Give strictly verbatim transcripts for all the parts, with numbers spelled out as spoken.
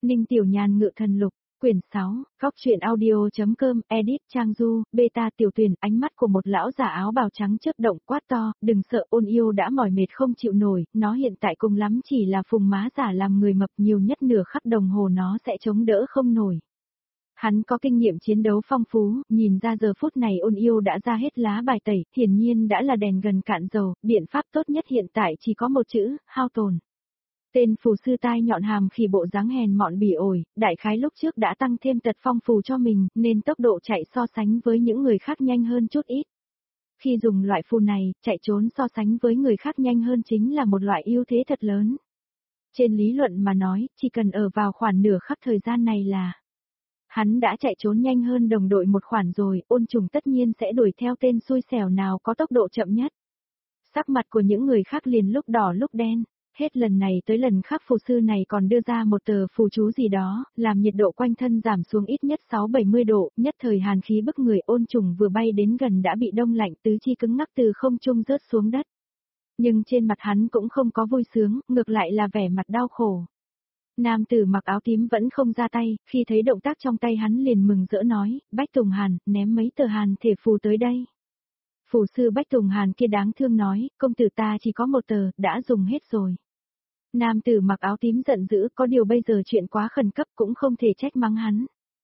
Ninh Tiểu Nhàn ngự thần lục, quyển sáu, góc truyện audio.com, edit Trang Du, beta tiểu tuyển, ánh mắt của một lão giả áo bào trắng chớp động quát to, đừng sợ, Ôn Yêu đã mỏi mệt không chịu nổi, nó hiện tại cùng lắm chỉ là phùng má giả làm người mập, nhiều nhất nửa khắc đồng hồ nó sẽ chống đỡ không nổi. Hắn có kinh nghiệm chiến đấu phong phú, nhìn ra giờ phút này Ôn Yêu đã ra hết lá bài tẩy, hiển nhiên đã là đèn gần cạn dầu, biện pháp tốt nhất hiện tại chỉ có một chữ, hao tồn. Tên phù sư tai nhọn hàm khi bộ dáng hèn mọn bỉ ổi, đại khái lúc trước đã tăng thêm tật phong phù cho mình, nên tốc độ chạy so sánh với những người khác nhanh hơn chút ít. Khi dùng loại phù này, chạy trốn so sánh với người khác nhanh hơn chính là một loại ưu thế thật lớn. Trên lý luận mà nói, chỉ cần ở vào khoảng nửa khắc thời gian này là hắn đã chạy trốn nhanh hơn đồng đội một khoản rồi, Ôn Trùng tất nhiên sẽ đuổi theo tên xui xẻo nào có tốc độ chậm nhất. Sắc mặt của những người khác liền lúc đỏ lúc đen. Hết lần này tới lần khác phù sư này còn đưa ra một tờ phù chú gì đó, làm nhiệt độ quanh thân giảm xuống ít nhất sáu bảy mươi độ, nhất thời hàn khí bức người. Ôn Trùng vừa bay đến gần đã bị đông lạnh, tứ chi cứng ngắc từ không trung rớt xuống đất. Nhưng trên mặt hắn cũng không có vui sướng, ngược lại là vẻ mặt đau khổ. Nam tử mặc áo tím vẫn không ra tay, khi thấy động tác trong tay hắn liền mừng rỡ nói, Bách Tùng Hàn, ném mấy tờ hàn thể phù tới đây. Phù sư Bách Tùng Hàn kia đáng thương nói, công tử ta chỉ có một tờ, đã dùng hết rồi. Nam tử mặc áo tím giận dữ, có điều bây giờ chuyện quá khẩn cấp cũng không thể trách mắng hắn.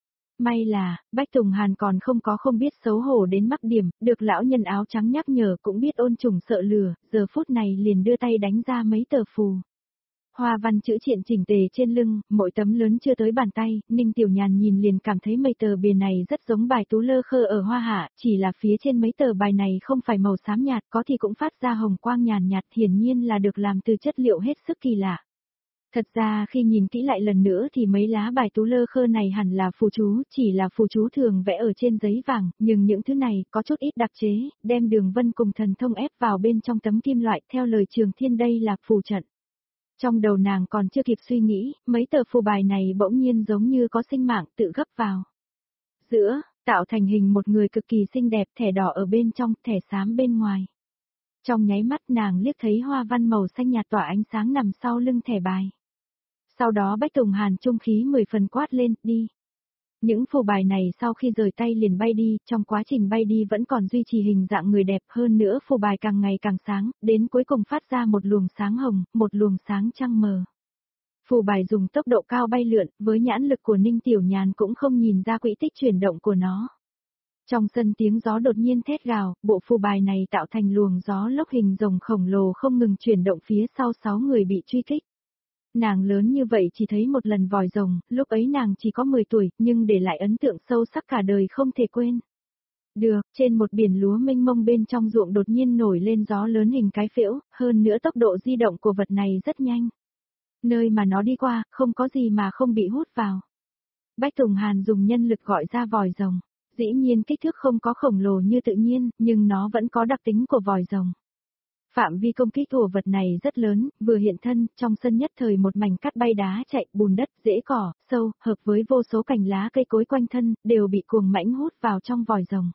May là, Bách Tùng Hàn còn không có không biết xấu hổ đến mắc điểm, được lão nhân áo trắng nhắc nhở cũng biết Ôn Trùng sợ lừa, giờ phút này liền đưa tay đánh ra mấy tờ phù. Hoa văn chữ triện chỉnh tề trên lưng, mỗi tấm lớn chưa tới bàn tay, Ninh Tiểu Nhàn nhìn liền cảm thấy mấy tờ bìa này rất giống bài tú lơ khơ ở Hoa Hạ, chỉ là phía trên mấy tờ bài này không phải màu xám nhạt, có thì cũng phát ra hồng quang nhàn nhạt, hiển nhiên là được làm từ chất liệu hết sức kỳ lạ. Thật ra khi nhìn kỹ lại lần nữa thì mấy lá bài tú lơ khơ này hẳn là phù chú, chỉ là phù chú thường vẽ ở trên giấy vàng, nhưng những thứ này có chút ít đặc chế, đem đường vân cùng thần thông ép vào bên trong tấm kim loại, theo lời Trường Thiên đây là phù trận. Trong đầu nàng còn chưa kịp suy nghĩ, mấy tờ phù bài này bỗng nhiên giống như có sinh mạng tự gấp vào. Giữa, tạo thành hình một người cực kỳ xinh đẹp, thẻ đỏ ở bên trong, thẻ xám bên ngoài. Trong nháy mắt nàng liếc thấy hoa văn màu xanh nhạt tỏa ánh sáng nằm sau lưng thẻ bài. Sau đó Bách Tùng Hàn trung khí mười phần quát lên, đi. Những phù bài này sau khi rời tay liền bay đi, trong quá trình bay đi vẫn còn duy trì hình dạng người đẹp, hơn nữa phù bài càng ngày càng sáng, đến cuối cùng phát ra một luồng sáng hồng, một luồng sáng trăng mờ. Phù bài dùng tốc độ cao bay lượn, với nhãn lực của Ninh Tiểu Nhàn cũng không nhìn ra quỹ tích chuyển động của nó. Trong sân tiếng gió đột nhiên thét gào, bộ phù bài này tạo thành luồng gió lốc hình rồng khổng lồ không ngừng chuyển động phía sau sáu người bị truy kích. Nàng lớn như vậy chỉ thấy một lần vòi rồng, lúc ấy nàng chỉ có mười tuổi, nhưng để lại ấn tượng sâu sắc cả đời không thể quên. Được, trên một biển lúa mênh mông bên trong ruộng đột nhiên nổi lên gió lớn hình cái phễu, hơn nữa tốc độ di động của vật này rất nhanh. Nơi mà nó đi qua, không có gì mà không bị hút vào. Bách Tùng Hàn dùng nhân lực gọi ra vòi rồng. Dĩ nhiên kích thước không có khổng lồ như tự nhiên, nhưng nó vẫn có đặc tính của vòi rồng. Phạm vi công kích của vật này rất lớn, vừa hiện thân, trong sân nhất thời một mảnh cát bay đá chạy, bùn đất, rễ cỏ, sâu, hợp với vô số cành lá cây cối quanh thân, đều bị cuồng mãnh hút vào trong vòi rồng.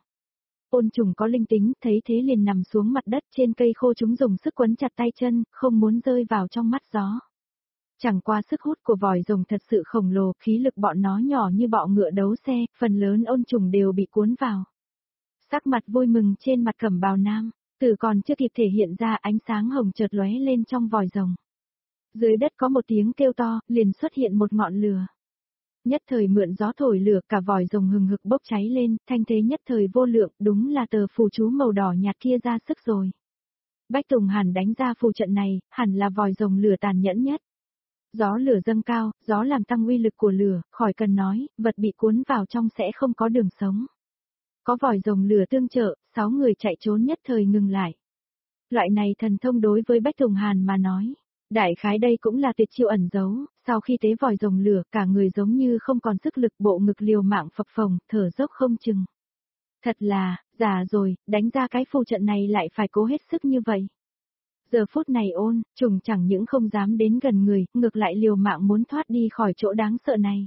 Ôn Trùng có linh tính, thấy thế liền nằm xuống mặt đất trên cây khô, chúng dùng sức quấn chặt tay chân, không muốn rơi vào trong mắt gió. Chẳng qua sức hút của vòi rồng thật sự khổng lồ, khí lực bọn nó nhỏ như bọ ngựa đấu xe, phần lớn Ôn Trùng đều bị cuốn vào. Sắc mặt vui mừng trên mặt Cẩm Bào Nam. Từ còn chưa kịp thể hiện ra, ánh sáng hồng chợt lóe lên trong vòi rồng. Dưới đất có một tiếng kêu to, liền xuất hiện một ngọn lửa. Nhất thời mượn gió thổi lửa, cả vòi rồng hừng hực bốc cháy lên, thanh thế nhất thời vô lượng, đúng là tờ phù chú màu đỏ nhạt kia ra sức rồi. Bách Tùng Hàn đánh ra phù trận này, hẳn là vòi rồng lửa tàn nhẫn nhất. Gió lửa dâng cao, gió làm tăng uy lực của lửa, khỏi cần nói, vật bị cuốn vào trong sẽ không có đường sống. Có vòi rồng lửa tương trợ, sáu người chạy trốn nhất thời ngừng lại. Loại này thần thông đối với Bách Tùng Hàn mà nói, đại khái đây cũng là tuyệt chiêu ẩn giấu, sau khi tế vòi rồng lửa, cả người giống như không còn sức lực, bộ ngực liều mạng phập phồng, thở dốc không chừng. Thật là, già rồi, đánh ra cái phù trận này lại phải cố hết sức như vậy. Giờ phút này Ôn Trùng chẳng những không dám đến gần người, ngược lại liều mạng muốn thoát đi khỏi chỗ đáng sợ này.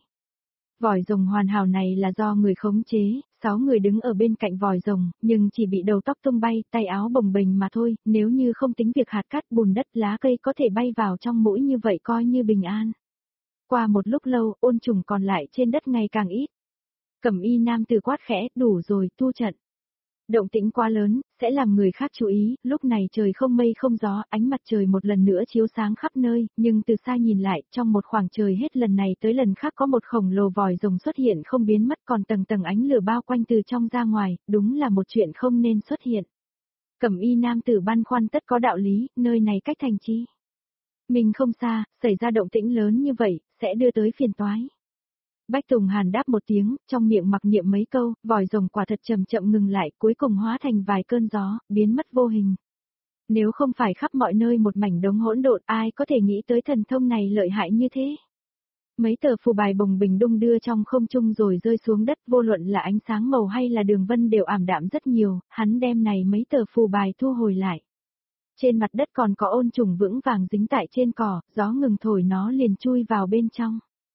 Vòi rồng hoàn hảo này là do người khống chế, sáu người đứng ở bên cạnh vòi rồng, nhưng chỉ bị đầu tóc tung bay, tay áo bồng bềnh mà thôi, nếu như không tính việc hạt cát bùn đất lá cây có thể bay vào trong mũi như vậy coi như bình an. Qua một lúc lâu, ôn trùng còn lại trên đất ngày càng ít. Cẩm y nam tử quát khẽ, đủ rồi, tu trận. Động tĩnh quá lớn, sẽ làm người khác chú ý, lúc này trời không mây không gió, ánh mặt trời một lần nữa chiếu sáng khắp nơi, nhưng từ xa nhìn lại, trong một khoảng trời hết lần này tới lần khác có một khổng lồ vòi rồng xuất hiện không biến mất còn tầng tầng ánh lửa bao quanh từ trong ra ngoài, đúng là một chuyện không nên xuất hiện. Cẩm y nam tử băn khoăn tất có đạo lý, nơi này cách thành chi. Mình không xa, xảy ra động tĩnh lớn như vậy, sẽ đưa tới phiền toái. Bách Tùng Hàn đáp một tiếng, trong miệng mặc niệm mấy câu, vòi rồng quả thật chậm chậm ngừng lại, cuối cùng hóa thành vài cơn gió, biến mất vô hình. Nếu không phải khắp mọi nơi một mảnh đống hỗn độn, ai có thể nghĩ tới thần thông này lợi hại như thế? Mấy tờ phù bài bồng bình đung đưa trong không trung rồi rơi xuống đất, vô luận là ánh sáng màu hay là đường vân đều ảm đạm rất nhiều, hắn đem này mấy tờ phù bài thu hồi lại. Trên mặt đất còn có ôn trùng vững vàng dính tại trên cỏ, gió ngừng thổi nó liền chui vào bên trong.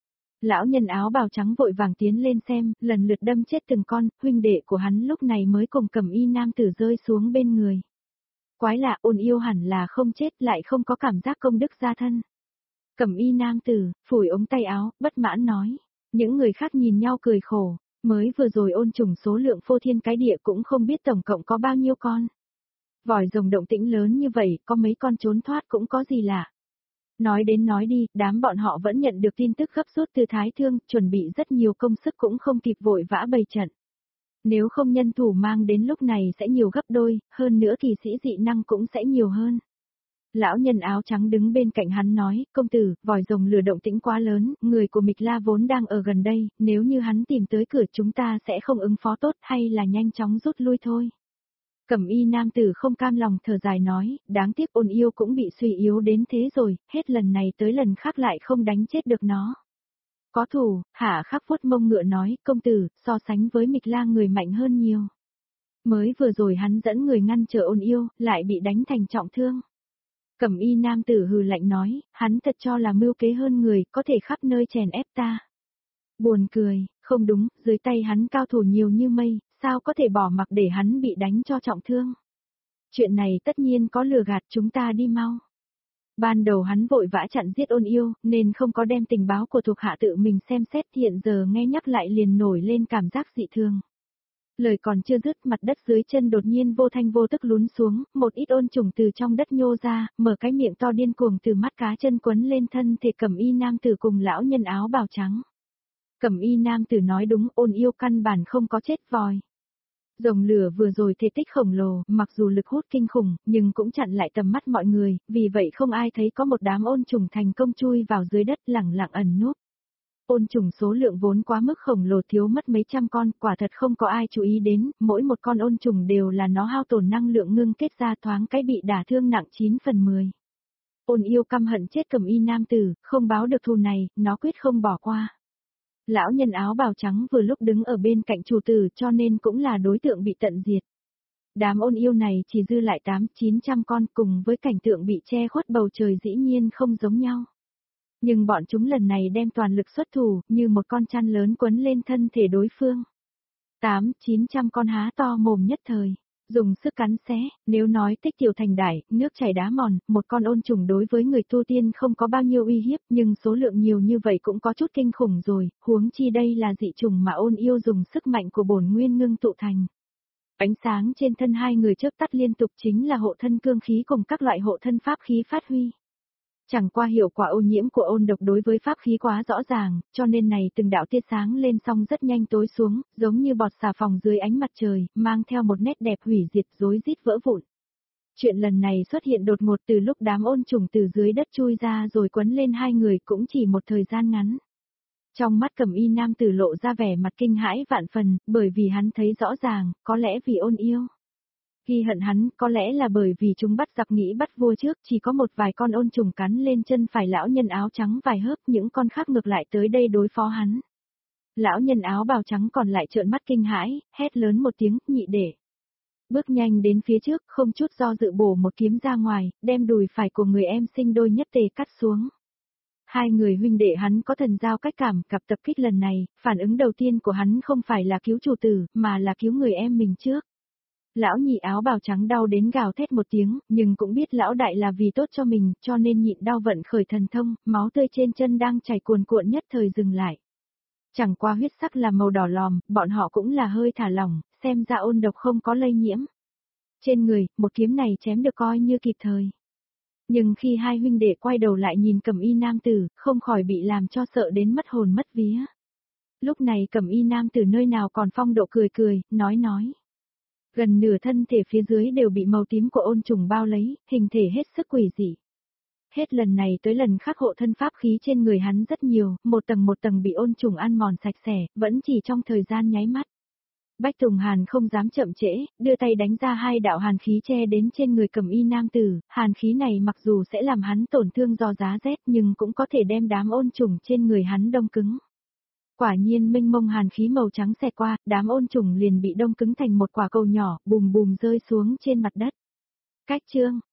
Lão nhân áo bào trắng vội vàng tiến lên xem, lần lượt đâm chết từng con, huynh đệ của hắn lúc này mới cùng Cẩm y nam tử rơi xuống bên người. Quái lạ, ôn yêu hẳn là không chết lại không có cảm giác công đức gia thân. Cẩm y nam tử, phủi ống tay áo, bất mãn nói. Những người khác nhìn nhau cười khổ, mới vừa rồi ôn trùng số lượng phô thiên cái địa cũng không biết tổng cộng có bao nhiêu con. Vòi rồng động tĩnh lớn như vậy, có mấy con trốn thoát cũng có gì lạ. Nói đến nói đi, đám bọn họ vẫn nhận được tin tức gấp rút từ Thái Thương, chuẩn bị rất nhiều công sức cũng không kịp vội vã bày trận. Nếu không nhân thủ mang đến lúc này sẽ nhiều gấp đôi, hơn nữa thì sĩ dị năng cũng sẽ nhiều hơn. Lão nhân áo trắng đứng bên cạnh hắn nói, công tử, vòi rồng lửa động tĩnh quá lớn, người của Mịch La vốn đang ở gần đây, nếu như hắn tìm tới cửa chúng ta sẽ không ứng phó tốt hay là nhanh chóng rút lui thôi. Cẩm y nam tử không cam lòng thở dài nói, đáng tiếc ôn yêu cũng bị suy yếu đến thế rồi, hết lần này tới lần khác lại không đánh chết được nó. Có thủ, Hạ Khắc vuốt mông ngựa nói, công tử, so sánh với Mịch La người mạnh hơn nhiều. Mới vừa rồi hắn dẫn người ngăn trở ôn yêu, lại bị đánh thành trọng thương. Cẩm y nam tử hừ lạnh nói, hắn thật cho là mưu kế hơn người, có thể khắp nơi chèn ép ta. Buồn cười, không đúng, dưới tay hắn cao thủ nhiều như mây, sao có thể bỏ mặc để hắn bị đánh cho trọng thương. Chuyện này tất nhiên có lừa gạt, chúng ta đi mau. Ban đầu hắn vội vã chặn giết ôn yêu, nên không có đem tình báo của thuộc hạ tự mình xem xét, hiện giờ nghe nhắc lại liền nổi lên cảm giác dị thường. Lời còn chưa dứt, mặt đất dưới chân đột nhiên vô thanh vô tức lún xuống, một ít ôn trùng từ trong đất nhô ra, mở cái miệng to điên cuồng từ mắt cá chân quấn lên thân thể Cẩm y nam tử cùng lão nhân áo bào trắng. Cẩm y nam tử nói đúng, ôn yêu căn bản không có chết vòi. Rồng lửa vừa rồi thể tích khổng lồ, mặc dù lực hút kinh khủng, nhưng cũng chặn lại tầm mắt mọi người, vì vậy không ai thấy có một đám ôn trùng thành công chui vào dưới đất lẳng lặng ẩn núp. Ôn trùng số lượng vốn quá mức khổng lồ thiếu mất mấy trăm con, quả thật không có ai chú ý đến, mỗi một con ôn trùng đều là nó hao tổn năng lượng ngưng kết ra thoáng cái bị đả thương nặng chín phần mười. Ôn yêu căm hận chết Cẩm y nam tử, không báo được thù này, nó quyết không bỏ qua. Lão nhân áo bào trắng vừa lúc đứng ở bên cạnh chủ tử cho nên cũng là đối tượng bị tận diệt. Đám ôn yêu này chỉ dư lại tám chín trăm con cùng với cảnh tượng bị che khuất bầu trời dĩ nhiên không giống nhau. Nhưng bọn chúng lần này đem toàn lực xuất thủ như một con chăn lớn quấn lên thân thể đối phương. tám chín trăm con há to mồm nhất thời. Dùng sức cắn xé, nếu nói tích tiểu thành đại, nước chảy đá mòn, một con ôn trùng đối với người tu tiên không có bao nhiêu uy hiếp, nhưng số lượng nhiều như vậy cũng có chút kinh khủng rồi, huống chi đây là dị trùng mà ôn yêu dùng sức mạnh của bổn nguyên ngưng tụ thành. Ánh sáng trên thân hai người chớp tắt liên tục chính là hộ thân cương khí cùng các loại hộ thân pháp khí phát huy. Chẳng qua hiệu quả ô nhiễm của ôn độc đối với pháp khí quá rõ ràng, cho nên này từng đạo tia sáng lên xong rất nhanh tối xuống, giống như bọt xà phòng dưới ánh mặt trời, mang theo một nét đẹp hủy diệt rối rít vỡ vụn. Chuyện lần này xuất hiện đột ngột từ lúc đám ôn trùng từ dưới đất chui ra rồi quấn lên hai người cũng chỉ một thời gian ngắn. Trong mắt Cẩm y nam tử lộ ra vẻ mặt kinh hãi vạn phần, bởi vì hắn thấy rõ ràng, có lẽ vì ôn yêu. Ghi hận hắn, có lẽ là bởi vì chúng bắt giặc nghĩ bắt vua trước, chỉ có một vài con ôn trùng cắn lên chân phải lão nhân áo trắng vài hớp, những con khác ngược lại tới đây đối phó hắn. Lão nhân áo bào trắng còn lại trợn mắt kinh hãi, hét lớn một tiếng, nhị để. Bước nhanh đến phía trước, không chút do dự bổ một kiếm ra ngoài, đem đùi phải của người em sinh đôi nhất tề cắt xuống. Hai người huynh đệ hắn có thần giao cách cảm, cặp tập kích lần này, phản ứng đầu tiên của hắn không phải là cứu chủ tử, mà là cứu người em mình trước. Lão nhị áo bào trắng đau đến gào thét một tiếng, nhưng cũng biết lão đại là vì tốt cho mình, cho nên nhịn đau vận khởi thần thông, máu tươi trên chân đang chảy cuồn cuộn nhất thời dừng lại. Chẳng qua huyết sắc là màu đỏ lòm, bọn họ cũng là hơi thả lỏng, xem ra ôn độc không có lây nhiễm. Trên người, một kiếm này chém được coi như kịp thời. Nhưng khi hai huynh đệ quay đầu lại nhìn Cẩm Y nam tử, không khỏi bị làm cho sợ đến mất hồn mất vía. Lúc này Cẩm Y nam tử nơi nào còn phong độ cười cười, nói nói. Gần nửa thân thể phía dưới đều bị màu tím của ôn trùng bao lấy, hình thể hết sức quỷ dị. Hết lần này tới lần khác hộ thân pháp khí trên người hắn rất nhiều, một tầng một tầng bị ôn trùng ăn mòn sạch sẽ, vẫn chỉ trong thời gian nháy mắt. Bách Tùng Hàn không dám chậm trễ, đưa tay đánh ra hai đạo hàn khí che đến trên người Cẩm Y nam tử, hàn khí này mặc dù sẽ làm hắn tổn thương do giá rét nhưng cũng có thể đem đám ôn trùng trên người hắn đông cứng. Quả nhiên mênh mông hàn khí màu trắng xẹt qua, đám ôn trùng liền bị đông cứng thành một quả cầu nhỏ, bùm bùm rơi xuống trên mặt đất. Cách chương,